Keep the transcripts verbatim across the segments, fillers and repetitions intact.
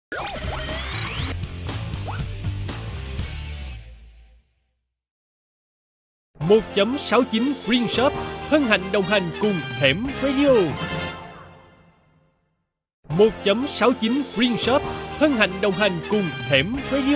một chấm sáu chín Green Shop hân hạnh đồng hành cùng Hẻm Radio. một chấm sáu chín Green Shop hân hạnh đồng hành cùng Hẻm Radio.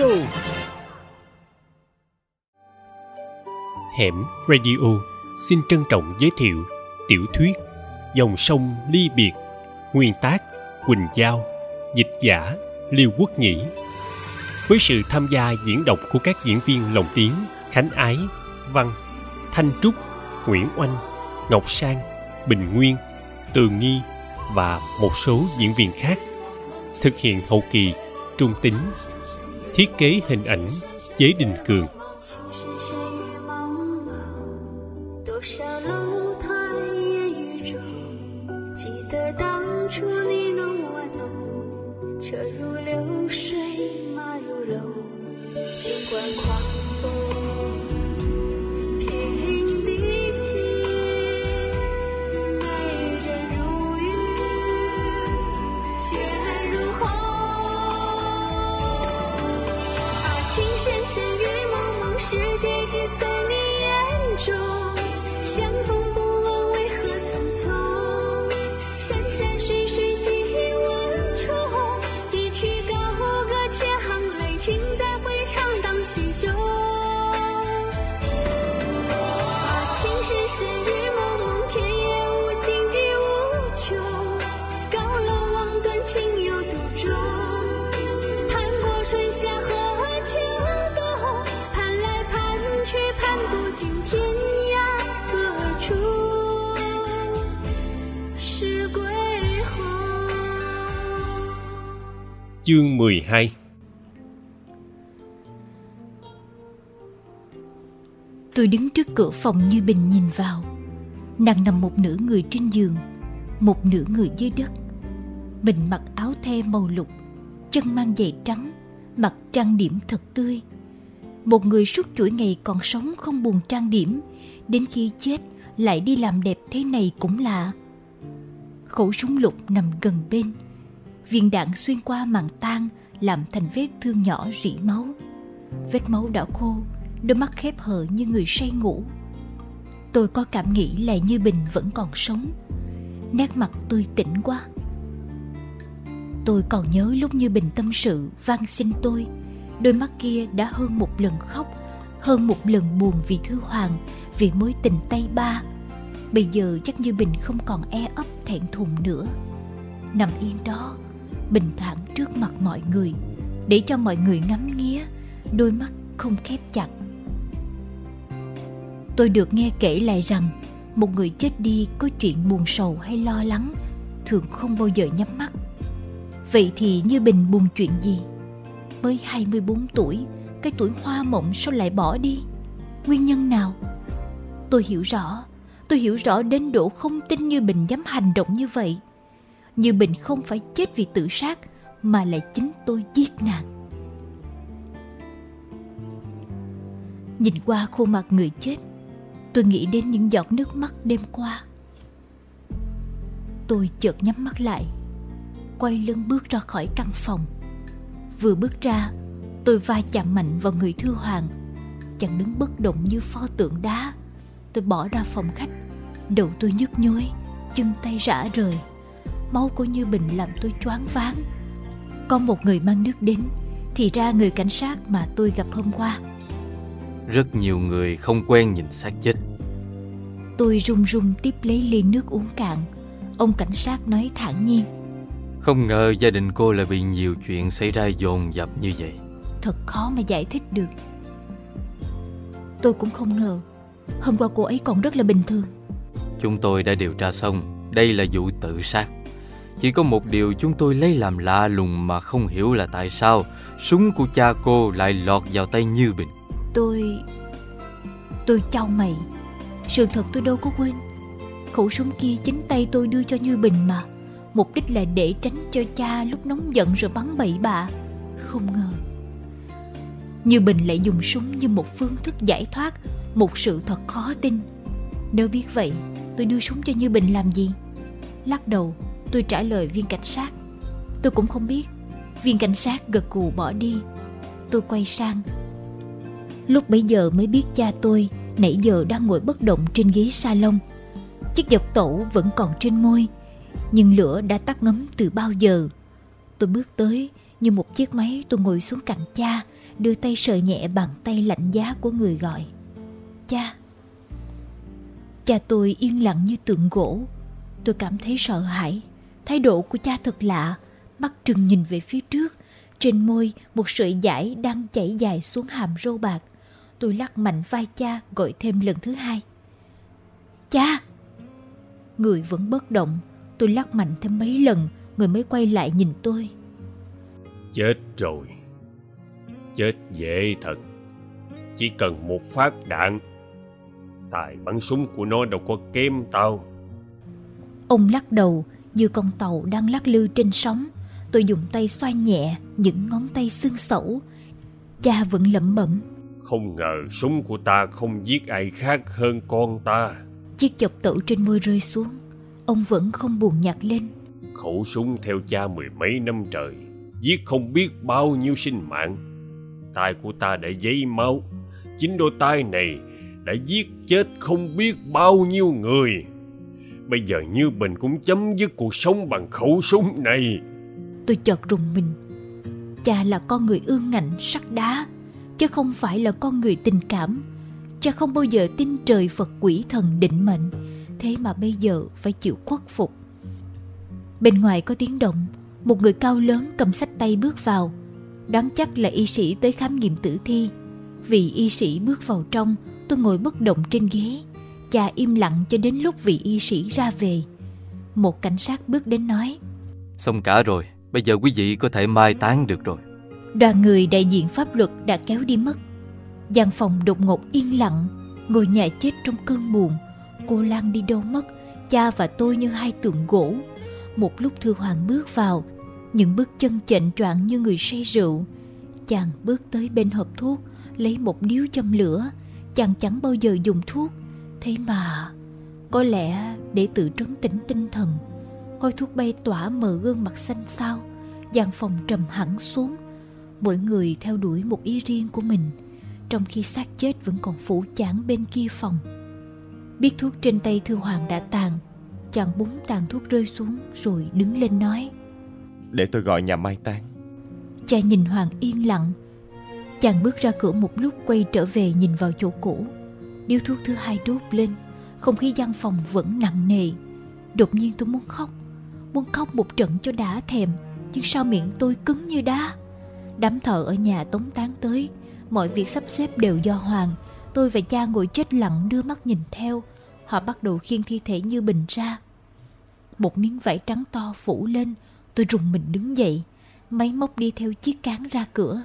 Hẻm Radio xin trân trọng giới thiệu tiểu thuyết Dòng sông ly biệt, nguyên tác Quỳnh Giao, dịch giả Liêu Quốc Nhĩ, với sự tham gia diễn đọc của các diễn viên lồng tiếng Khánh Ái, Văn, Thanh Trúc, Nguyễn Oanh, Ngọc Sang, Bình Nguyên, Tường Nghi và một số diễn viên khác. Thực hiện hậu kỳ Trung Tính. Thiết kế hình ảnh Chế Đình Cường. Chương mười hai. Tôi đứng trước cửa phòng Như Bình nhìn vào. Nàng nằm một nửa người trên giường, một nửa người dưới đất. Bình mặc áo the màu lục, chân mang giày trắng, mặt trang điểm thật tươi. Một người suốt chuỗi ngày còn sống không buồn trang điểm, đến khi chết lại đi làm đẹp thế này cũng lạ. Khẩu súng lục nằm gần bên. Viên đạn xuyên qua màng tang làm thành vết thương nhỏ rỉ máu. Vết máu đã khô, đôi mắt khép hờ như người say ngủ. Tôi có cảm nghĩ là Như Bình vẫn còn sống. Nét mặt tươi tỉnh quá. Tôi còn nhớ lúc Như Bình tâm sự van xin tôi, đôi mắt kia đã hơn một lần khóc, hơn một lần buồn vì Thư Hoàng, vì mối tình tay ba. Bây giờ chắc Như Bình không còn e ấp thẹn thùng nữa. Nằm yên đó, bình thản trước mặt mọi người, để cho mọi người ngắm nghía, đôi mắt không khép chặt. Tôi được nghe kể lại rằng một người chết đi có chuyện buồn sầu hay lo lắng thường không bao giờ nhắm mắt. Vậy thì Như Bình buồn chuyện gì? Mới hai mươi bốn tuổi, cái tuổi hoa mộng sao lại bỏ đi? Nguyên nhân nào? Tôi hiểu rõ, tôi hiểu rõ đến độ không tin Như Bình dám hành động như vậy. Như Bình không phải chết vì tự sát, mà là chính tôi giết nàng. Nhìn qua khuôn mặt người chết, tôi nghĩ đến những giọt nước mắt đêm qua. Tôi chợt nhắm mắt lại, quay lưng bước ra khỏi căn phòng. Vừa bước ra, tôi va chạm mạnh vào người Thư Hoàng. Chàng đứng bất động như pho tượng đá. Tôi bỏ ra phòng khách, đầu tôi nhức nhối, chân tay rã rời. Máu của Như Bình làm tôi choáng váng. Có một người mang nước đến, thì ra người cảnh sát mà tôi gặp hôm qua. Rất nhiều người không quen nhìn xác chết. Tôi run run tiếp lấy ly nước uống cạn. Ông cảnh sát nói thản nhiên: Không ngờ gia đình cô lại bị nhiều chuyện xảy ra dồn dập như vậy. Thật khó mà giải thích được. Tôi cũng không ngờ. Hôm qua cô ấy còn rất là bình thường. Chúng tôi đã điều tra xong, đây là vụ tự sát. Chỉ có một điều chúng tôi lấy làm lạ lùng mà không hiểu là tại sao súng của cha cô lại lọt vào tay Như Bình. Tôi... Tôi chau mày. Sự thật tôi đâu có quên. Khẩu súng kia chính tay tôi đưa cho Như Bình mà. Mục đích là để tránh cho cha lúc nóng giận rồi bắn bậy bạ. Không ngờ Như Bình lại dùng súng như một phương thức giải thoát một sự thật khó tin. Nếu biết vậy, tôi đưa súng cho Như Bình làm gì? Lắc đầu, tôi trả lời viên cảnh sát: Tôi cũng không biết. Viên cảnh sát gật gù bỏ đi. Tôi quay sang. Lúc bấy giờ mới biết cha tôi nãy giờ đang ngồi bất động trên ghế salon. Chiếc dọc tẩu vẫn còn trên môi, nhưng lửa đã tắt ngấm từ bao giờ. Tôi bước tới, như một chiếc máy tôi ngồi xuống cạnh cha, đưa tay sờ nhẹ bàn tay lạnh giá của người gọi. Cha. Cha tôi yên lặng như tượng gỗ. Tôi cảm thấy sợ hãi. Thái độ của cha thật lạ, mắt trừng nhìn về phía trước. Trên môi một sợi dải đang chảy dài xuống hàm râu bạc. Tôi lắc mạnh vai cha, gọi thêm lần thứ hai. Cha! Người vẫn bất động. Tôi lắc mạnh thêm mấy lần, người mới quay lại nhìn tôi. Chết rồi. Chết dễ thật. Chỉ cần một phát đạn. Tài bắn súng của nó đâu có kém tao. Ông lắc đầu như con tàu đang lắc lư trên sóng. Tôi dùng tay xoa nhẹ những ngón tay xương xẩu. Cha vẫn lẩm bẩm. Không ngờ súng của ta không giết ai khác hơn con ta. Chiếc chọc tẩu trên môi rơi xuống. Ông vẫn không buồn nhặt lên. Khẩu súng theo cha mười mấy năm trời, giết không biết bao nhiêu sinh mạng. Tai của ta đã dấy máu. Chính đôi tai này đã giết chết không biết bao nhiêu người. Bây giờ Như Bình cũng chấm dứt cuộc sống bằng khẩu súng này. Tôi chợt rùng mình. Cha là con người ương ngạnh sắt đá, chứ không phải là con người tình cảm. Cha không bao giờ tin trời Phật quỷ thần định mệnh, thế mà bây giờ phải chịu khuất phục. Bên ngoài có tiếng động. Một người cao lớn cầm xách tay bước vào. Đoán chắc là y sĩ tới khám nghiệm tử thi. Vì y sĩ bước vào trong, tôi ngồi bất động trên ghế. Cha im lặng cho đến lúc vị y sĩ ra về. Một cảnh sát bước đến nói. Xong cả rồi, bây giờ quý vị có thể mai táng được rồi. Đoàn người đại diện pháp luật đã kéo đi mất. Gian phòng đột ngột yên lặng. Ngôi nhà chết trong cơn buồn. Cô Lan đi đâu mất? Cha và tôi như hai tượng gỗ. Một lúc Thư Hoàng bước vào, những bước chân chệnh choạng như người say rượu. Chàng bước tới bên hộp thuốc, lấy một điếu châm lửa. Chàng chẳng bao giờ dùng thuốc, thế mà có lẽ để tự trấn tĩnh tinh thần. Khói thuốc bay tỏa mờ gương mặt xanh xao. Gian phòng trầm hẳn xuống. Mỗi người theo đuổi một ý riêng của mình, trong khi xác chết vẫn còn phủ chảng bên kia phòng. Biết thuốc trên tay Thư Hoàng đã tàn, chàng búng tàn thuốc rơi xuống rồi đứng lên nói. Để tôi gọi nhà mai táng. Cha nhìn Hoàng yên lặng. Chàng bước ra cửa một lúc, quay trở về nhìn vào chỗ cũ. Điếu thuốc thứ hai đốt lên. Không khí gian phòng vẫn nặng nề. Đột nhiên tôi muốn khóc. Muốn khóc một trận cho đã thèm. Nhưng sao miệng tôi cứng như đá. Đám thợ ở nhà tống tán tới. Mọi việc sắp xếp đều do Hoàng. Tôi và cha ngồi chết lặng đưa mắt nhìn theo. Họ bắt đầu khiêng thi thể Như Bình ra. Một miếng vải trắng to phủ lên. Tôi rùng mình đứng dậy. Máy móc đi theo chiếc cán ra cửa.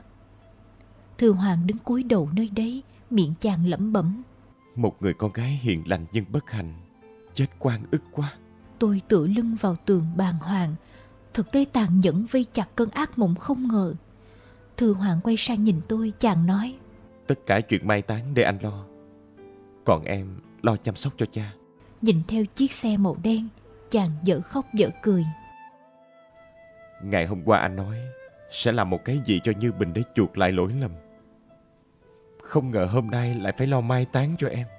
Thư Hoàng đứng cúi đầu nơi đấy. Miệng chàng lẩm bẩm. Một người con gái hiền lành nhưng bất hạnh, chết oan ức quá. Tôi tựa lưng vào tường bàng hoàng. Thực tế tàn nhẫn vây chặt cơn ác mộng không ngờ. Thư Hoàng quay sang nhìn tôi, chàng nói. Tất cả chuyện mai táng để anh lo, còn em lo chăm sóc cho cha. Nhìn theo chiếc xe màu đen, chàng dở khóc dở cười. Ngày hôm qua anh nói sẽ làm một cái gì cho Như Bình để chuộc lại lỗi lầm. Không ngờ hôm nay lại phải lo mai táng cho em.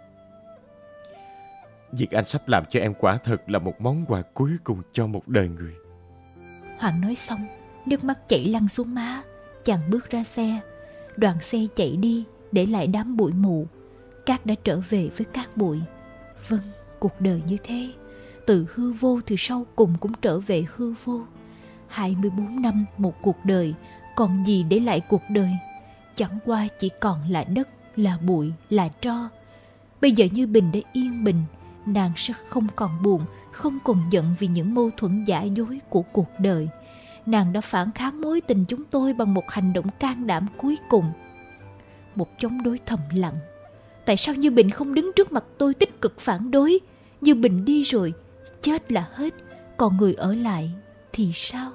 Việc anh sắp làm cho em quả thật là một món quà cuối cùng cho một đời người. Hoàng nói xong, nước mắt chảy lăn xuống má. Chàng bước ra xe. Đoàn xe chạy đi, để lại đám bụi mù. Cát đã trở về với cát bụi. Vâng, cuộc đời như thế. Từ hư vô thì sau cùng cũng trở về hư vô. hai mươi bốn năm một cuộc đời, còn gì để lại cuộc đời? Chẳng qua chỉ còn là đất, là bụi, là tro. Bây giờ Như Bình đã yên bình. Nàng sẽ không còn buồn, không còn giận vì những mâu thuẫn giả dối của cuộc đời. Nàng đã phản kháng mối tình chúng tôi bằng một hành động can đảm cuối cùng. Một chống đối thầm lặng. Tại sao Như Bình không đứng trước mặt tôi tích cực phản đối? Như Bình đi rồi, chết là hết. Còn người ở lại thì sao?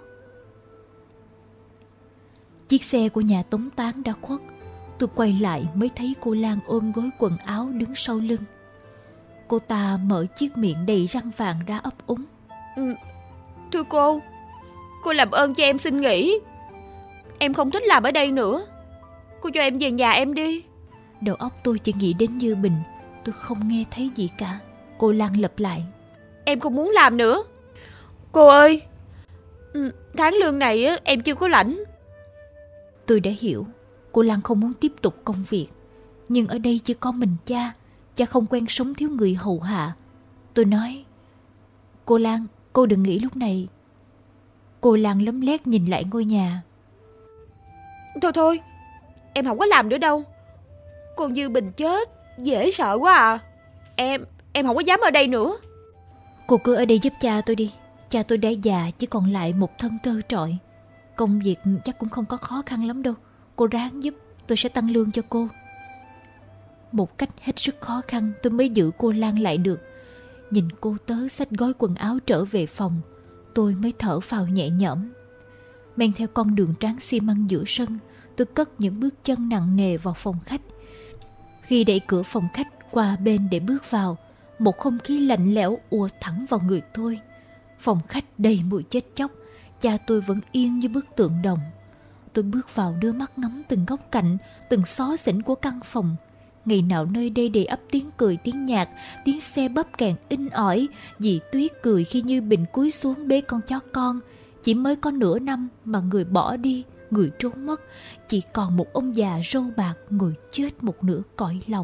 Chiếc xe của nhà tống tán đã khuất. Tôi quay lại mới thấy cô Lan ôm gối quần áo đứng sau lưng. Cô ta mở chiếc miệng đầy răng vàng ra ấp úng. Ừ, thưa cô, cô làm ơn cho em xin nghỉ. Em không thích làm ở đây nữa. Cô cho em về nhà em đi. Đầu óc tôi chỉ nghĩ đến Như Bình. Tôi không nghe thấy gì cả. Cô Lan lặp lại. Em không muốn làm nữa. Cô ơi, tháng lương này em chưa có lãnh. Tôi đã hiểu. Cô Lan không muốn tiếp tục công việc. Nhưng ở đây chỉ có mình cha. Cha không quen sống thiếu người hầu hạ. Tôi nói, cô Lan, cô đừng nghĩ lúc này. Cô Lan lấm lét nhìn lại ngôi nhà. Thôi thôi, em không có làm nữa đâu. Cô Như Bình chết, dễ sợ quá à. Em, em không có dám ở đây nữa. Cô cứ ở đây giúp cha tôi đi. Cha tôi đã già, chỉ còn lại một thân trơ trọi. Công việc chắc cũng không có khó khăn lắm đâu. Cô ráng giúp, tôi sẽ tăng lương cho cô. Một cách hết sức khó khăn tôi mới giữ cô Lan lại được. Nhìn cô tớ xách gói quần áo trở về phòng, tôi mới thở phào nhẹ nhõm. Men theo con đường tráng xi măng giữa sân, tôi cất những bước chân nặng nề vào phòng khách. Khi đẩy cửa phòng khách qua bên để bước vào, một không khí lạnh lẽo ùa thẳng vào người tôi. Phòng khách đầy mùi chết chóc, cha tôi vẫn yên như bức tượng đồng. Tôi bước vào đưa mắt ngắm từng góc cạnh, từng xó xỉnh của căn phòng. Ngày nào nơi đây đầy ắp tiếng cười, tiếng nhạc, tiếng xe bắp càng in ỏi. Dì Tuyết cười khi Như Bình cúi xuống bế con chó con. Chỉ mới có nửa năm mà người bỏ đi, người trốn mất. Chỉ còn một ông già râu bạc ngồi chết một nửa cõi lòng.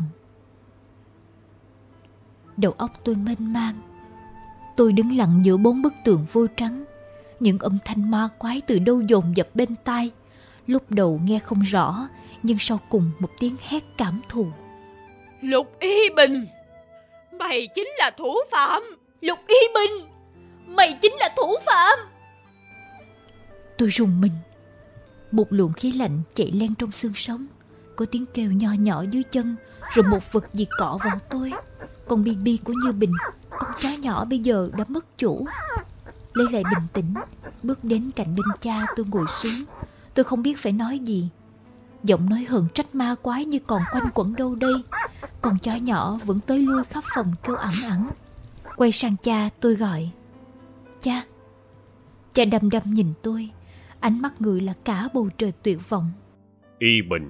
Đầu óc tôi mênh mang. Tôi đứng lặng giữa bốn bức tường vô trắng. Những âm thanh ma quái từ đâu dồn dập bên tai. Lúc đầu nghe không rõ, nhưng sau cùng một tiếng hét cảm thù. Lục Y Bình, mày chính là thủ phạm. Lục Y Bình, mày chính là thủ phạm. Tôi rùng mình. Một luồng khí lạnh chạy len trong xương sống. Có tiếng kêu nho nhỏ dưới chân, rồi một vật gì cọ vào tôi. Con bi bi của Như Bình, con chó nhỏ bây giờ đã mất chủ. Lấy lại bình tĩnh, bước đến cạnh bên cha tôi ngồi xuống. Tôi không biết phải nói gì. Giọng nói hờn trách ma quái như còn quanh quẩn đâu đây. Con chó nhỏ vẫn tới lui khắp phòng kêu ẳng ẳng. Quay sang cha tôi gọi. Cha. Cha đăm đăm nhìn tôi. Ánh mắt người là cả bầu trời tuyệt vọng. Y Bình,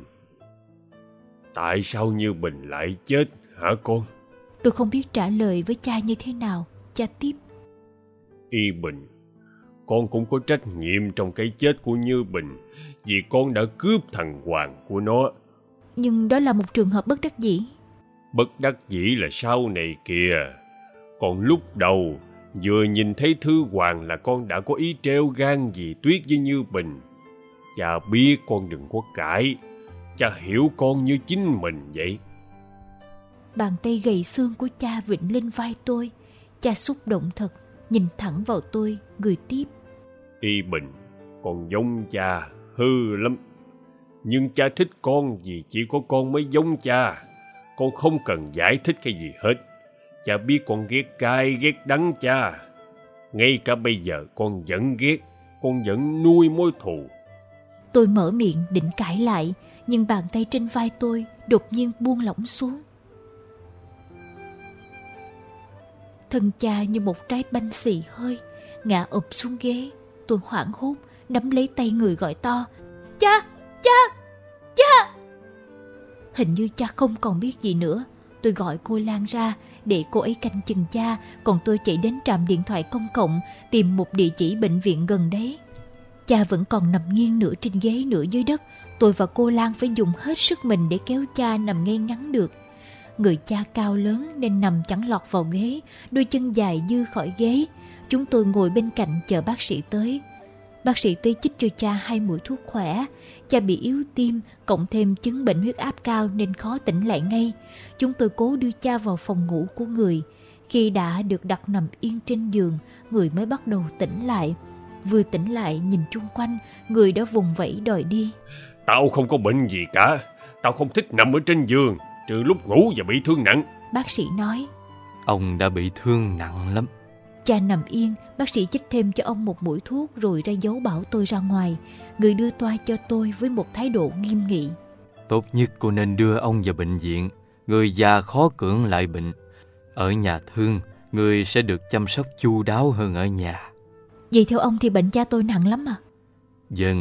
tại sao Như Bình lại chết hả con? Tôi không biết trả lời với cha như thế nào. Cha tiếp. Y Bình, con cũng có trách nhiệm trong cái chết của Như Bình, vì con đã cướp thằng Hoàng của nó. Nhưng đó là một trường hợp bất đắc dĩ. Bất đắc dĩ là sau này kìa. Còn lúc đầu vừa nhìn thấy Thư Hoàng là con đã có ý treo gan dì Tuyết với Như Bình. Cha biết con đừng có cãi. Cha hiểu con như chính mình vậy. Bàn tay gầy xương của cha vịnh lên vai tôi. Cha xúc động thật, nhìn thẳng vào tôi, người tiếp. Y Bình, con giống cha hư lắm. Nhưng cha thích con vì chỉ có con mới giống cha. Con không cần giải thích cái gì hết. Cha biết con ghét cay ghét đắng cha. Ngay cả bây giờ con vẫn ghét. Con vẫn nuôi mối thù. Tôi mở miệng định cãi lại, nhưng bàn tay trên vai tôi đột nhiên buông lỏng xuống. Thân cha như một trái banh xì hơi ngã ụp xuống ghế. Tôi hoảng hốt nắm lấy tay người gọi to. Cha! Cha! Cha! Hình như cha không còn biết gì nữa. Tôi gọi cô Lan ra để cô ấy canh chừng cha. Còn tôi chạy đến trạm điện thoại công cộng tìm một địa chỉ bệnh viện gần đấy. Cha vẫn còn nằm nghiêng nửa trên ghế nửa dưới đất. Tôi và cô Lan phải dùng hết sức mình để kéo cha nằm ngay ngắn được. Người cha cao lớn nên nằm chẳng lọt vào ghế, đôi chân dài dư khỏi ghế. Chúng tôi ngồi bên cạnh chờ bác sĩ tới. Bác sĩ tới chích cho cha hai mũi thuốc khỏe. Cha bị yếu tim, cộng thêm chứng bệnh huyết áp cao nên khó tỉnh lại ngay. Chúng tôi cố đưa cha vào phòng ngủ của người. Khi đã được đặt nằm yên trên giường, người mới bắt đầu tỉnh lại. Vừa tỉnh lại nhìn chung quanh, người đã vùng vẫy đòi đi. Tao không có bệnh gì cả. Tao không thích nằm ở trên giường, trừ lúc ngủ và bị thương nặng. Bác sĩ nói. Ông đã bị thương nặng lắm. Cha nằm yên, bác sĩ chích thêm cho ông một mũi thuốc rồi ra dấu bảo tôi ra ngoài. Người đưa toa cho tôi với một thái độ nghiêm nghị. Tốt nhất cô nên đưa ông vào bệnh viện. Người già khó cưỡng lại bệnh. Ở nhà thương, người sẽ được chăm sóc chu đáo hơn ở nhà. Vậy theo ông thì bệnh cha tôi nặng lắm à? Vâng,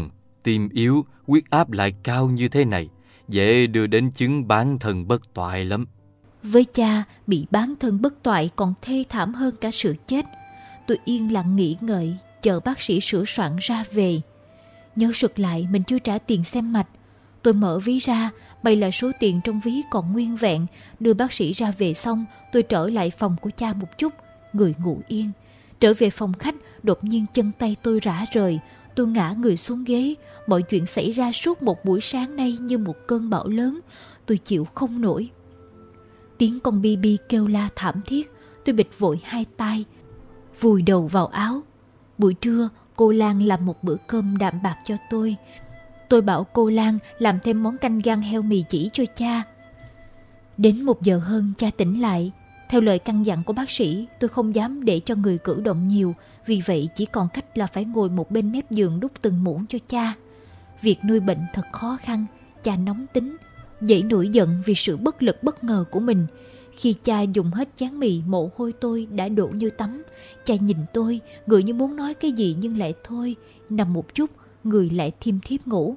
tim yếu, huyết áp lại cao như thế này, dễ đưa đến chứng bán thân bất toại lắm. Với cha, bị bán thân bất toại còn thê thảm hơn cả sự chết. Tôi yên lặng nghĩ ngợi, chờ bác sĩ sửa soạn ra về. Nhớ sực lại mình chưa trả tiền xem mạch. Tôi mở ví ra, may là số tiền trong ví còn nguyên vẹn. Đưa bác sĩ ra về xong, tôi trở lại phòng của cha một chút, người ngủ yên. Trở về phòng khách, đột nhiên chân tay tôi rã rời. Tôi ngã người xuống ghế. Mọi chuyện xảy ra suốt một buổi sáng nay như một cơn bão lớn. Tôi chịu không nổi. Tiếng con Bi Bi kêu la thảm thiết. Tôi bịt vội hai tay, vùi đầu vào áo. Buổi trưa, cô Lan làm một bữa cơm đạm bạc cho tôi. Tôi bảo cô Lan làm thêm món canh gan heo mì chỉ cho cha. Đến một giờ hơn cha tỉnh lại. Theo lời căn dặn của bác sĩ, tôi không dám để cho người cử động nhiều, vì vậy chỉ còn cách là phải ngồi một bên mép giường đút từng muỗng cho cha. Việc nuôi bệnh thật khó khăn, cha nóng tính, dậy nổi giận vì sự bất lực bất ngờ của mình. Khi cha dùng hết chén mì, mồ hôi tôi đã đổ như tắm. Cha nhìn tôi, người như muốn nói cái gì nhưng lại thôi, nằm một chút, người lại thiêm thiếp ngủ.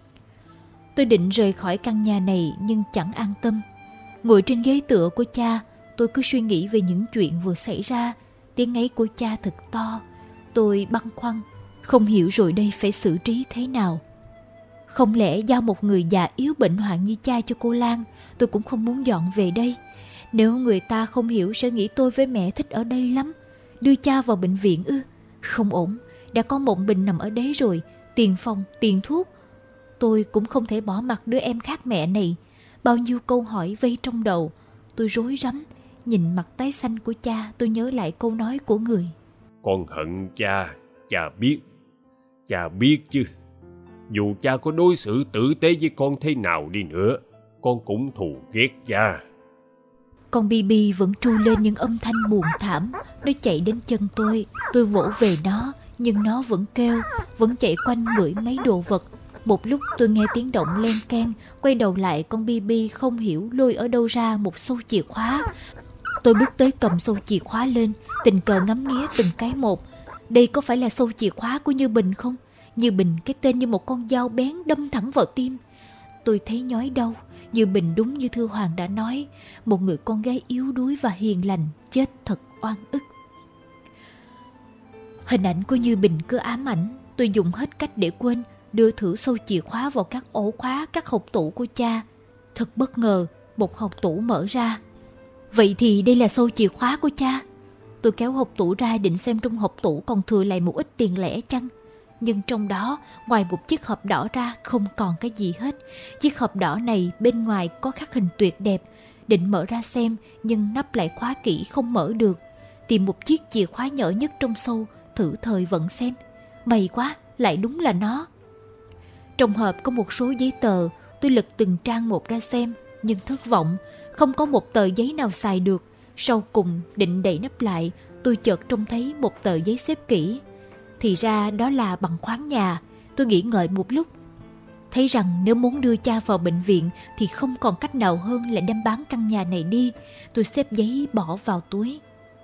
Tôi định rời khỏi căn nhà này nhưng chẳng an tâm. Ngồi trên ghế tựa của cha, tôi cứ suy nghĩ về những chuyện vừa xảy ra. Tiếng ngáy của cha thật to. Tôi băn khoăn, không hiểu rồi đây phải xử trí thế nào. Không lẽ giao một người già yếu bệnh hoạn như cha cho cô Lan? Tôi cũng không muốn dọn về đây. Nếu người ta không hiểu sẽ nghĩ tôi với mẹ thích ở đây lắm. Đưa cha vào bệnh viện ư? Không ổn, đã có Mộng Bình nằm ở đấy rồi. Tiền phòng, tiền thuốc. Tôi cũng không thể bỏ mặc đứa em khác mẹ này. Bao nhiêu câu hỏi vây trong đầu. Tôi rối rắm. Nhìn mặt tái xanh của cha, tôi nhớ lại câu nói của người. Con hận cha, cha biết. Cha biết chứ. Dù cha có đối xử tử tế với con thế nào đi nữa, con cũng thù ghét cha. Con Bi Bi vẫn tru lên những âm thanh buồn thảm. Nó chạy đến chân tôi. Tôi vỗ về nó, nhưng nó vẫn kêu, vẫn chạy quanh ngửi mấy đồ vật. Một lúc tôi nghe tiếng động len keng. Quay đầu lại, con Bi Bi không hiểu lôi ở đâu ra một xâu chìa khóa. Tôi bước tới cầm xâu chìa khóa lên, tình cờ ngắm nghía từng cái một. Đây có phải là xâu chìa khóa của Như Bình không? Như Bình, cái tên như một con dao bén đâm thẳng vào tim. Tôi thấy nhói đau. Như Bình đúng như Thư Hoàng đã nói, một người con gái yếu đuối và hiền lành chết thật oan ức. Hình ảnh của Như Bình cứ ám ảnh. Tôi dùng hết cách để quên, đưa thử xâu chìa khóa vào các ổ khóa, các hộc tủ của cha. Thật bất ngờ, một hộc tủ mở ra. Vậy thì đây là xâu chìa khóa của cha. Tôi kéo hộc tủ ra định xem trong hộc tủ còn thừa lại một ít tiền lẻ chăng. Nhưng trong đó, ngoài một chiếc hộp đỏ ra, không còn cái gì hết. Chiếc hộp đỏ này bên ngoài có khắc hình tuyệt đẹp. Định mở ra xem, nhưng nắp lại khóa kỹ không mở được. Tìm một chiếc chìa khóa nhỏ nhất trong xâu, thử thời vận xem. May quá, lại đúng là nó. Trong hộp có một số giấy tờ. Tôi lật từng trang một ra xem, nhưng thất vọng. Không có một tờ giấy nào xài được. Sau cùng định đậy nắp lại, tôi chợt trông thấy một tờ giấy xếp kỹ. Thì ra đó là bằng khoán nhà. Tôi nghĩ ngợi một lúc, thấy rằng nếu muốn đưa cha vào bệnh viện thì không còn cách nào hơn là đem bán căn nhà này đi. Tôi xếp giấy bỏ vào túi.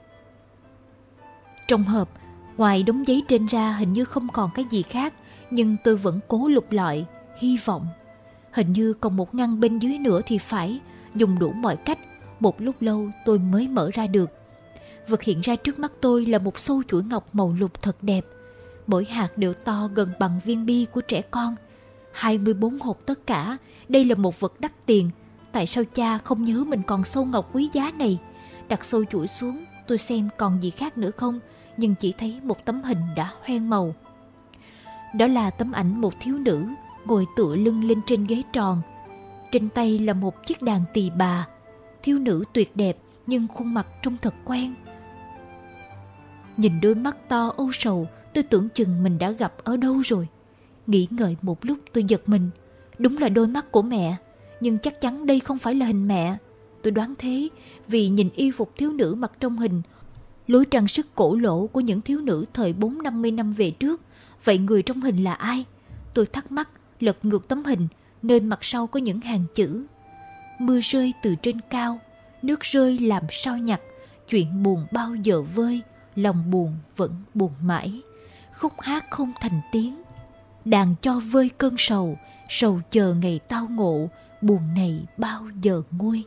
Trong hộp, ngoài đống giấy trên ra hình như không còn cái gì khác. Nhưng tôi vẫn cố lục lọi, hy vọng. Hình như còn một ngăn bên dưới nữa thì phải. Dùng đủ mọi cách, một lúc lâu tôi mới mở ra được. Vật hiện ra trước mắt tôi là một xâu chuỗi ngọc màu lục thật đẹp. Mỗi hạt đều to gần bằng viên bi của trẻ con. hai mươi bốn hộp tất cả. Đây là một vật đắt tiền. Tại sao cha không nhớ mình còn xâu ngọc quý giá này? Đặt xâu chuỗi xuống, tôi xem còn gì khác nữa không. Nhưng chỉ thấy một tấm hình đã hoen màu. Đó là tấm ảnh một thiếu nữ ngồi tựa lưng lên trên ghế tròn. Trên tay là một chiếc đàn tỳ bà. Thiếu nữ tuyệt đẹp nhưng khuôn mặt trông thật quen. Nhìn đôi mắt to âu sầu, tôi tưởng chừng mình đã gặp ở đâu rồi. Nghĩ ngợi một lúc tôi giật mình. Đúng là đôi mắt của mẹ, nhưng chắc chắn đây không phải là hình mẹ. Tôi đoán thế vì nhìn y phục thiếu nữ mặc trong hình, lối trang sức cổ lỗ của những thiếu nữ thời bốn năm mươi năm về trước. Vậy người trong hình là ai? Tôi thắc mắc, lật ngược tấm hình, nơi mặt sau có những hàng chữ. Mưa rơi từ trên cao, nước rơi làm sao nhặt, chuyện buồn bao giờ vơi, lòng buồn vẫn buồn mãi, khúc hát không thành tiếng. đàn cho vơi cơn sầu, sầu chờ ngày tao ngộ, buồn này bao giờ nguôi.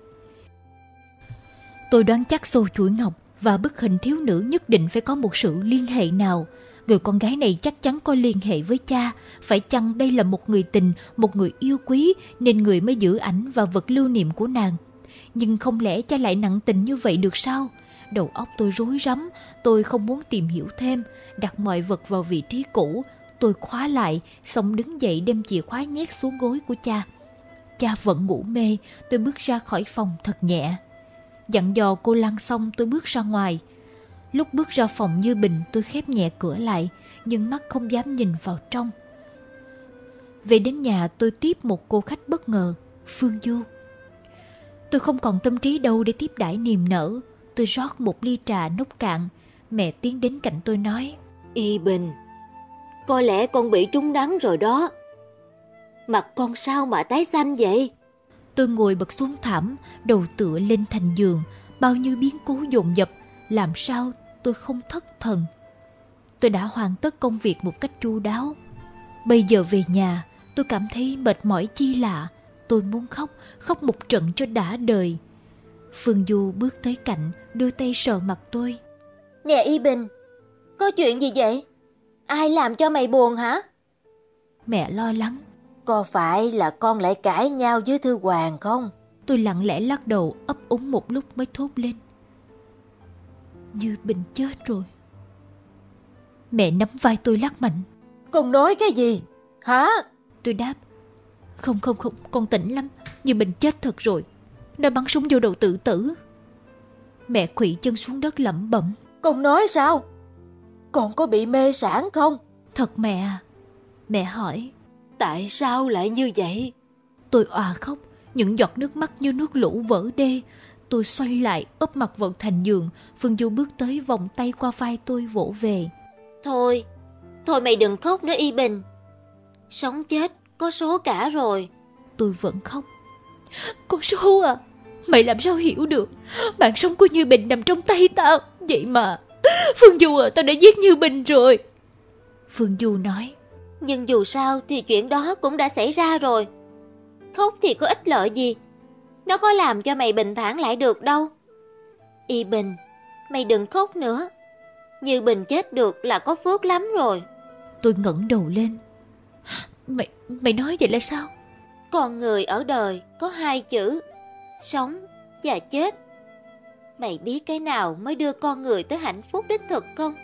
Tôi đoán chắc Xô Chuỗi Ngọc và bức hình thiếu nữ nhất định phải có một sự liên hệ nào. Người con gái này chắc chắn có liên hệ với cha. Phải chăng đây là một người tình, một người yêu quý, nên người mới giữ ảnh và vật lưu niệm của nàng? Nhưng không lẽ cha lại nặng tình như vậy được sao? Đầu óc tôi rối rắm, tôi không muốn tìm hiểu thêm, đặt mọi vật vào vị trí cũ. Tôi khóa lại, xong đứng dậy đem chìa khóa nhét xuống gối của cha. Cha vẫn ngủ mê, tôi bước ra khỏi phòng thật nhẹ. Dặn dò cô Lan xong, tôi bước ra ngoài. Lúc bước ra phòng Như Bình, tôi khép nhẹ cửa lại, nhưng mắt không dám nhìn vào trong. Về đến nhà, tôi tiếp một cô khách bất ngờ, Phương Du. Tôi không còn tâm trí đâu để tiếp đãi niềm nở. Tôi rót một ly trà nốc cạn. Mẹ tiến đến cạnh tôi nói: Y Bình, có lẽ con bị trúng nắng rồi đó. Mặt con sao mà tái xanh vậy? Tôi ngồi bật xuống thảm, đầu tựa lên thành giường. Bao nhiêu biến cố dồn dập, làm sao tôi không thất thần. Tôi đã hoàn tất công việc một cách chu đáo. Bây giờ về nhà, tôi cảm thấy mệt mỏi chi lạ. Tôi muốn khóc, khóc một trận cho đã đời. Phương Du bước tới cạnh, đưa tay sờ mặt tôi. Nè Y Bình, có chuyện gì vậy? Ai làm cho mày buồn hả? Mẹ lo lắng. Có phải là con lại cãi nhau với Thư Hoàng không? Tôi lặng lẽ lắc đầu, ấp úng một lúc mới thốt lên: Như Bình chết rồi. Mẹ nắm vai tôi lắc mạnh. Con nói cái gì? Hả? Tôi đáp: Không không không, con tỉnh lắm. Như Bình chết thật rồi. Nó bắn súng vô đầu tự tử. Mẹ khuỵu chân xuống đất lẩm bẩm: Con nói sao? Con có bị mê sản không? Thật mẹ à? Mẹ hỏi. Tại sao lại như vậy? Tôi òa khóc, những giọt nước mắt như nước lũ vỡ đê. Tôi xoay lại, úp mặt vào thành giường. Phương Du bước tới, vòng tay qua vai tôi vỗ về. Thôi, thôi mày đừng khóc nữa Y Bình. Sống chết có số cả rồi. Tôi vẫn khóc. Có số à? Mày làm sao hiểu được? Mạng sống của Như Bình nằm trong tay tao. Vậy mà Phương Du à, tao đã giết Như Bình rồi. Phương Du nói: Nhưng dù sao thì chuyện đó cũng đã xảy ra rồi. Khóc thì có ích lợi gì? Nó có làm cho mày bình thản lại được đâu. Y Bình, mày đừng khóc nữa. Như Bình chết được là có phước lắm rồi. Tôi ngẩng đầu lên. Mày, mày nói vậy là sao? Con người ở đời có hai chữ: sống và chết. Mày biết cái nào mới đưa con người tới hạnh phúc đích thực không?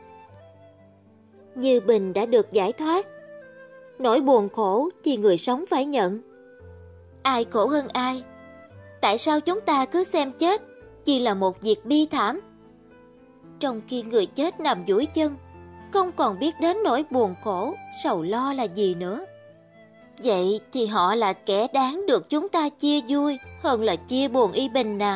Như Bình đã được giải thoát. Nỗi buồn khổ thì người sống phải nhận. Ai khổ hơn ai? Tại sao chúng ta cứ xem chết chỉ là một việc bi thảm, trong khi người chết nằm duỗi chân, không còn biết đến nỗi buồn khổ, sầu lo là gì nữa? Vậy thì họ là kẻ đáng được chúng ta chia vui hơn là chia buồn Y Bình nè.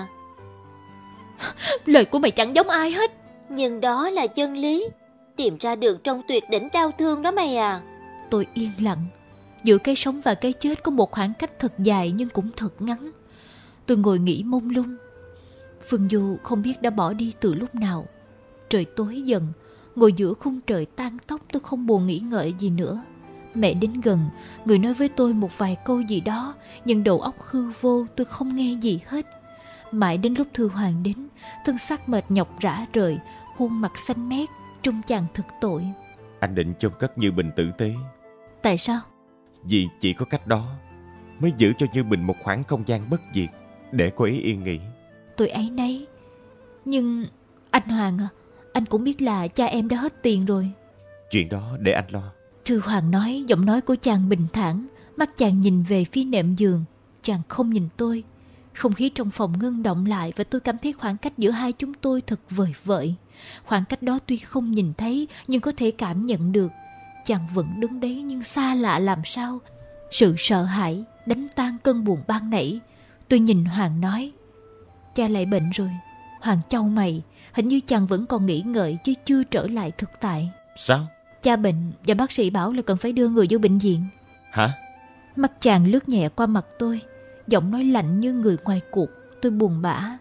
Lời của mày chẳng giống ai hết. Nhưng đó là chân lý, tìm ra được trong tuyệt đỉnh đau thương đó mày à. Tôi yên lặng. Giữa cái sống và cái chết có một khoảng cách thật dài nhưng cũng thật ngắn. Tôi ngồi nghĩ mông lung. Phương Du không biết đã bỏ đi từ lúc nào. Trời tối dần, ngồi giữa khung trời tan tóc, tôi không buồn nghĩ ngợi gì nữa. Mẹ đến gần, người nói với tôi một vài câu gì đó, nhưng đầu óc hư vô, tôi không nghe gì hết. Mãi đến lúc Thư Hoàng đến, thân xác mệt nhọc rã rời, khuôn mặt xanh mét, trông chàng thật tội. Anh định chôn cất Như Bình tử tế. Tại sao? Vì chỉ có cách đó mới giữ cho Như Bình một khoảng không gian bất diệt để cô ấy yên nghỉ. Tôi áy náy. Nhưng anh Hoàng à, anh cũng biết là cha em đã hết tiền rồi. Chuyện đó để anh lo. Thư Hoàng nói, giọng nói của chàng bình thản. Mắt chàng nhìn về phía nệm giường. Chàng không nhìn tôi. Không khí trong phòng ngưng động lại, và tôi cảm thấy khoảng cách giữa hai chúng tôi thật vời vợi. Khoảng cách đó tuy không nhìn thấy nhưng có thể cảm nhận được. Chàng vẫn đứng đấy nhưng xa lạ làm sao. Sự sợ hãi đánh tan cơn buồn ban nãy. Tôi nhìn Hoàng nói: Cha lại bệnh rồi. Hoàng chau mày. Hình như chàng vẫn còn nghĩ ngợi chứ chưa trở lại thực tại. Sao? Cha bệnh và bác sĩ bảo là cần phải đưa người vô bệnh viện. Hả? Mắt chàng lướt nhẹ qua mặt tôi, giọng nói lạnh như người ngoài cuộc. Tôi buồn bã.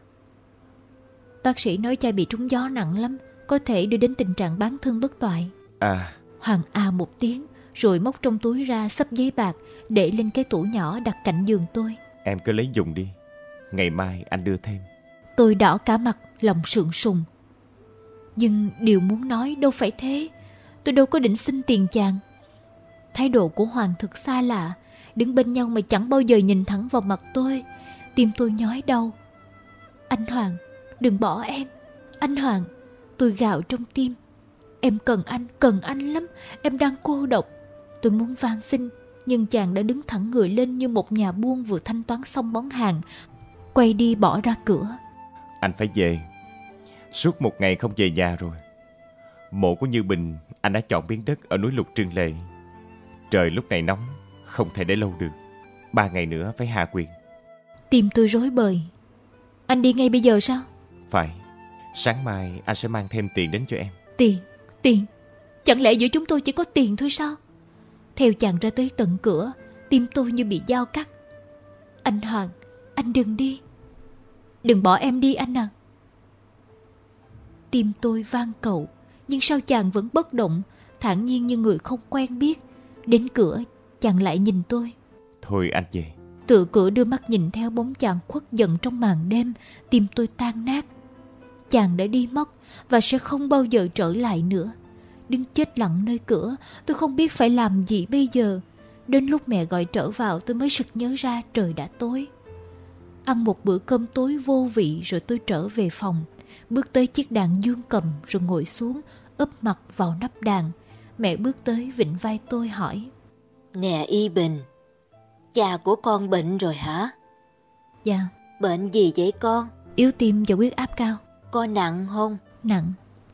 Bác sĩ nói cha bị trúng gió nặng lắm, có thể đưa đến tình trạng bán thân bất toại. À. Hoàng à một tiếng, rồi móc trong túi ra xấp giấy bạc để lên cái tủ nhỏ đặt cạnh giường tôi. Em cứ lấy dùng đi, ngày mai anh đưa thêm. Tôi đỏ cả mặt, lòng sượng sùng. Nhưng điều muốn nói đâu phải thế. Tôi đâu có định xin tiền chàng. Thái độ của Hoàng thật xa lạ. Đứng bên nhau mà chẳng bao giờ nhìn thẳng vào mặt tôi. Tim tôi nhói đau. Anh Hoàng, đừng bỏ em. Anh Hoàng, tôi gào trong tim. Em cần anh, cần anh lắm. Em đang cô độc. Tôi muốn van xin, nhưng chàng đã đứng thẳng người lên như một nhà buôn vừa thanh toán xong món hàng, quay đi bỏ ra cửa. Anh phải về. Suốt một ngày không về nhà rồi. Mộ của Như Bình anh đã chọn miếng đất ở núi Lục Trương Lệ. Trời lúc này nóng, không thể để lâu được. Ba ngày nữa phải hạ quyền. Tim tôi rối bời. Anh đi ngay bây giờ sao? Phải. Sáng mai anh sẽ mang thêm tiền đến cho em. Tiền? Tiền? Chẳng lẽ giữa chúng tôi chỉ có tiền thôi sao? Theo chàng ra tới tận cửa, tim tôi như bị dao cắt. Anh Hoàng, anh đừng đi. Đừng bỏ em đi anh à. Tim tôi van cầu. Nhưng sao chàng vẫn bất động, thản nhiên như người không quen biết. Đến cửa, chàng lại nhìn tôi. Thôi anh về. Tựa cửa đưa mắt nhìn theo bóng chàng khuất dần trong màn đêm. Tim tôi tan nát. Chàng đã đi mất và sẽ không bao giờ trở lại nữa. Đứng chết lặng nơi cửa, tôi không biết phải làm gì bây giờ. Đến lúc mẹ gọi trở vào, tôi mới sực nhớ ra trời đã tối. Ăn một bữa cơm tối vô vị rồi tôi trở về phòng. Bước tới chiếc đàn dương cầm rồi ngồi xuống, úp mặt vào nắp đàn. Mẹ bước tới vịn vai tôi hỏi: Nè Y Bình, cha của con bệnh rồi hả? Dạ. Bệnh gì vậy con? Yếu tim và huyết áp cao. Có nặng không? Nặng.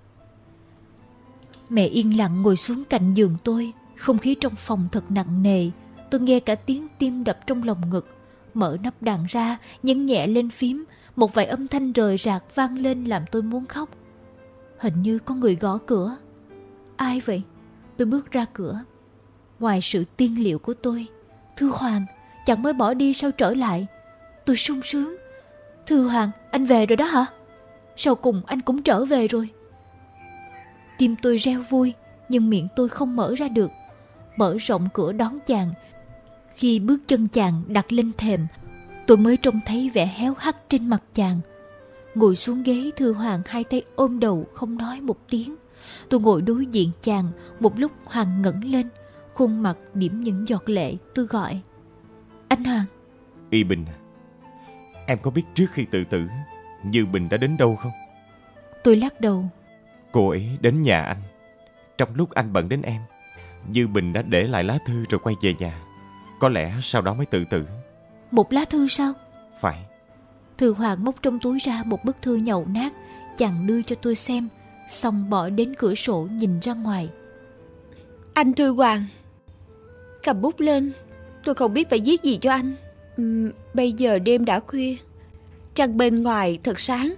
Mẹ yên lặng ngồi xuống cạnh giường tôi. Không khí trong phòng thật nặng nề. Tôi nghe cả tiếng tim đập trong lồng ngực. Mở nắp đàn ra, nhấn nhẹ lên phím. Một vài âm thanh rời rạc vang lên làm tôi muốn khóc. Hình như có người gõ cửa. Ai vậy? Tôi bước ra cửa. Ngoài sự tiên liệu của tôi, Thư Hoàng, chẳng mới bỏ đi sao trở lại? Tôi sung sướng. Thư Hoàng, anh về rồi đó hả? Sau cùng anh cũng trở về rồi. Tim tôi reo vui, nhưng miệng tôi không mở ra được. Mở rộng cửa đón chàng. Khi bước chân chàng đặt lên thềm, tôi mới trông thấy vẻ héo hắt trên mặt chàng. Ngồi xuống ghế, Thư Hoàng hai tay ôm đầu không nói một tiếng. Tôi ngồi đối diện chàng. Một lúc Hoàng ngẩng lên, khuôn mặt điểm những giọt lệ. Tôi gọi: Anh Hoàng. Y Bình, em có biết trước khi tự tử Như Bình đã đến đâu không? Tôi lắc đầu. Cô ấy đến nhà anh. Trong lúc anh bận đến em, Như Bình đã để lại lá thư rồi quay về nhà. Có lẽ sau đó mới tự tử. Một lá thư sao? Phải. Thư Hoàng móc trong túi ra một bức thư nhầu nát. Chàng đưa cho tôi xem, xong bỏ đến cửa sổ nhìn ra ngoài. Anh Thư Hoàng, cầm bút lên. Tôi không biết phải viết gì cho anh. uhm, Bây giờ đêm đã khuya, trăng bên ngoài thật sáng.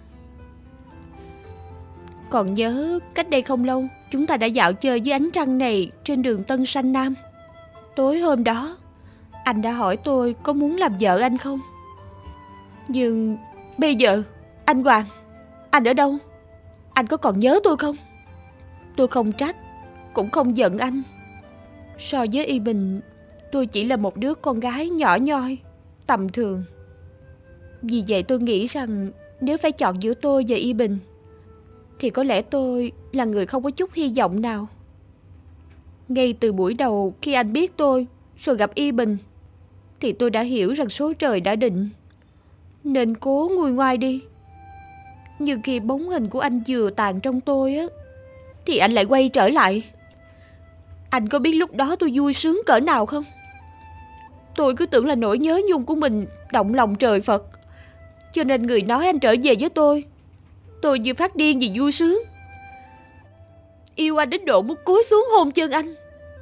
Còn nhớ cách đây không lâu, chúng ta đã dạo chơi với ánh trăng này trên đường Tân Sanh Nam. Tối hôm đó, anh đã hỏi tôi có muốn làm vợ anh không. Nhưng bây giờ, anh Hoàng, anh ở đâu? Anh có còn nhớ tôi không? Tôi không trách, cũng không giận anh. So với Y Bình, tôi chỉ là một đứa con gái nhỏ nhoi, tầm thường. Vì vậy tôi nghĩ rằng nếu phải chọn giữa tôi và Y Bình, thì có lẽ tôi là người không có chút hy vọng nào. Ngay từ buổi đầu khi anh biết tôi rồi gặp Y Bình, thì tôi đã hiểu rằng số trời đã định, nên cố nguôi ngoai đi. Nhưng khi bóng hình của anh vừa tàn trong tôi á, thì anh lại quay trở lại. Anh có biết lúc đó tôi vui sướng cỡ nào không? Tôi cứ tưởng là nỗi nhớ nhung của mình động lòng trời Phật, cho nên người nói anh trở về với tôi, tôi như phát điên vì vui sướng. Yêu anh đến độ muốn cúi xuống hôn chân anh.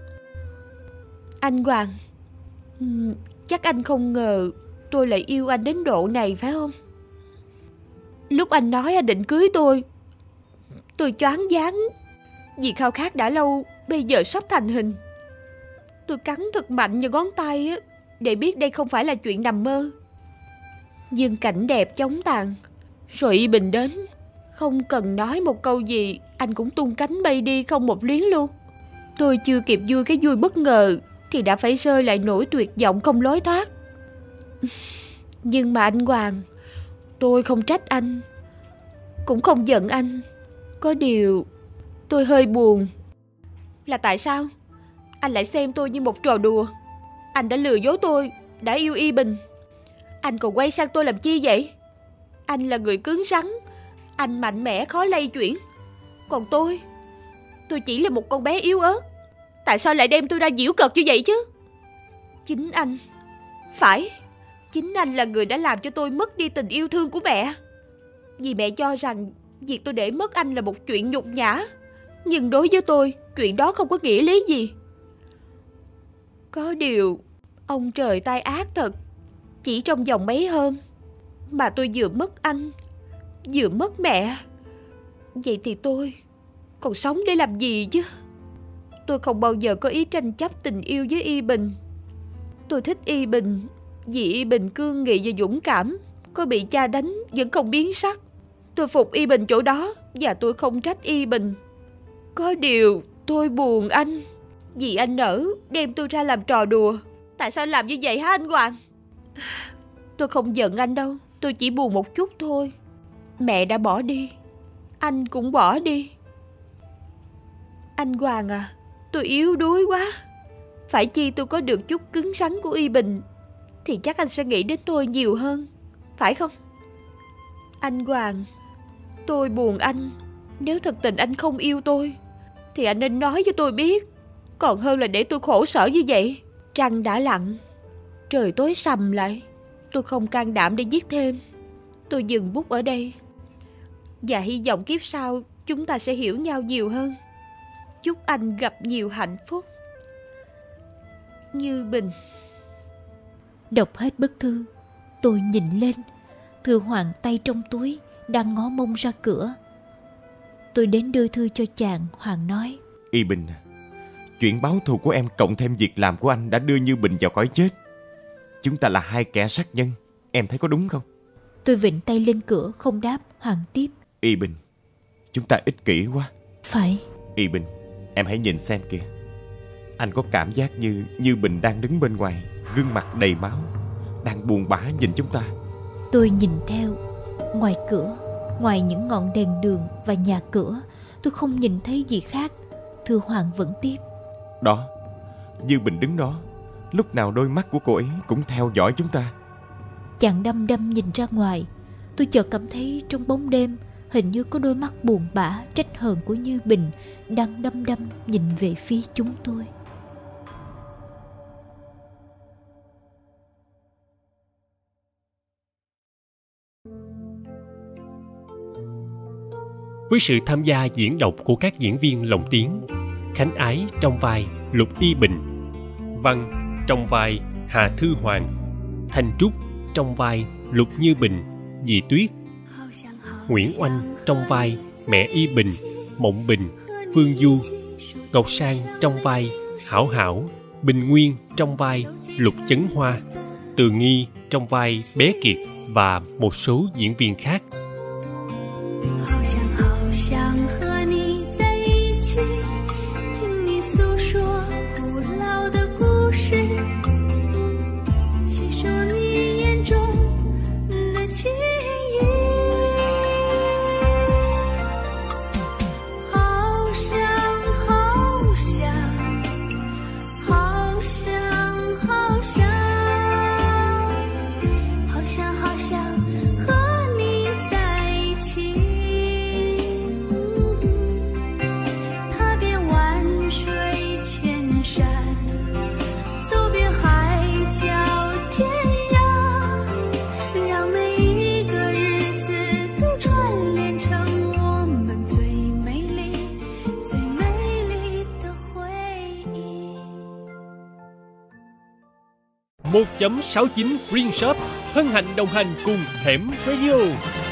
Anh Hoàng, chắc anh không ngờ tôi lại yêu anh đến độ này phải không? Lúc anh nói anh định cưới tôi, tôi choáng váng vì khao khát đã lâu bây giờ sắp thành hình. Tôi cắn thật mạnh vào ngón tay á, để biết đây không phải là chuyện nằm mơ. Nhưng cảnh đẹp chóng tàn, rồi Y Bình đến. Không cần nói một câu gì, anh cũng tung cánh bay đi không một luyến luôn. Tôi chưa kịp vui cái vui bất ngờ thì đã phải rơi lại nỗi tuyệt vọng không lối thoát. Nhưng mà anh Hoàng, tôi không trách anh, cũng không giận anh. Có điều tôi hơi buồn. Là tại sao anh lại xem tôi như một trò đùa? Anh đã lừa dối tôi đã yêu Y Bình. Anh còn quay sang tôi làm chi vậy? Anh là người cứng rắn, anh mạnh mẽ khó lay chuyển. Còn tôi, tôi chỉ là một con bé yếu ớt. Tại sao lại đem tôi ra giễu cợt như vậy chứ? Chính anh, phải, chính anh là người đã làm cho tôi mất đi tình yêu thương của mẹ. Vì mẹ cho rằng việc tôi để mất anh là một chuyện nhục nhã. Nhưng đối với tôi, chuyện đó không có nghĩa lý gì. Có điều, ông trời tai ác thật. Chỉ trong vòng mấy hôm mà tôi vừa mất anh, vừa mất mẹ. Vậy thì tôi còn sống để làm gì chứ? Tôi không bao giờ có ý tranh chấp tình yêu với Y Bình. Tôi thích Y Bình vì Y Bình cương nghị và dũng cảm. Có bị cha đánh vẫn không biến sắc. Tôi phục Y Bình chỗ đó và tôi không trách Y Bình. Có điều tôi buồn anh, vì anh nỡ đem tôi ra làm trò đùa. Tại sao làm như vậy hả anh Hoàng? Tôi không giận anh đâu, tôi chỉ buồn một chút thôi. Mẹ đã bỏ đi, anh cũng bỏ đi. Anh Hoàng à, tôi yếu đuối quá. Phải chi tôi có được chút cứng rắn của Y Bình thì chắc anh sẽ nghĩ đến tôi nhiều hơn, phải không? Anh Hoàng, tôi buồn anh. Nếu thật tình anh không yêu tôi thì anh nên nói cho tôi biết, còn hơn là để tôi khổ sở như vậy. Trăng đã lặn, trời tối sầm lại. Tôi không can đảm để viết thêm. Tôi dừng bút ở đây và hy vọng kiếp sau chúng ta sẽ hiểu nhau nhiều hơn. Chúc anh gặp nhiều hạnh phúc. Như Bình. Đọc hết bức thư, tôi nhìn lên. Thư Hoàng tay trong túi, đang ngó mông ra cửa. Tôi đến đưa thư cho chàng. Hoàng nói: Y Bình, chuyện báo thù của em cộng thêm việc làm của anh đã đưa Như Bình vào cõi chết. Chúng ta là hai kẻ sát nhân, em thấy có đúng không? Tôi vịnh tay lên cửa không đáp. Hoàng tiếp: Y Bình, chúng ta ích kỷ quá. Phải. Y Bình, em hãy nhìn xem kìa. Anh có cảm giác như Như Bình đang đứng bên ngoài, gương mặt đầy máu, đang buồn bã nhìn chúng ta. Tôi nhìn theo. Ngoài cửa, ngoài những ngọn đèn đường và nhà cửa, tôi không nhìn thấy gì khác. Thư Hoàng vẫn tiếp: Đó, Như Bình đứng đó, lúc nào đôi mắt của cô ấy cũng theo dõi chúng ta. Chàng đăm đăm nhìn ra ngoài. Tôi chợt cảm thấy trong bóng đêm hình như có đôi mắt buồn bã trách hờn của Như Bình đang đăm đăm nhìn về phía chúng tôi. Với sự tham gia diễn đọc của các diễn viên lồng tiếng: Khánh Ái trong vai Lục Y Bình, Văn trong vai Hà Thư Hoàng, Thanh Trúc trong vai Lục Như Bình, Dì Tuyết, Nguyễn Oanh trong vai mẹ Y Bình, Mộng Bình, Phương Du, Ngọc Sang trong vai Hảo Hảo, Bình Nguyên trong vai Lục Chấn Hoa, Từ Nghi trong vai Bé Kiệt và một số diễn viên khác. một chấm sáu chín Green Shop hân hạnh đồng hành cùng Hẻm Radio.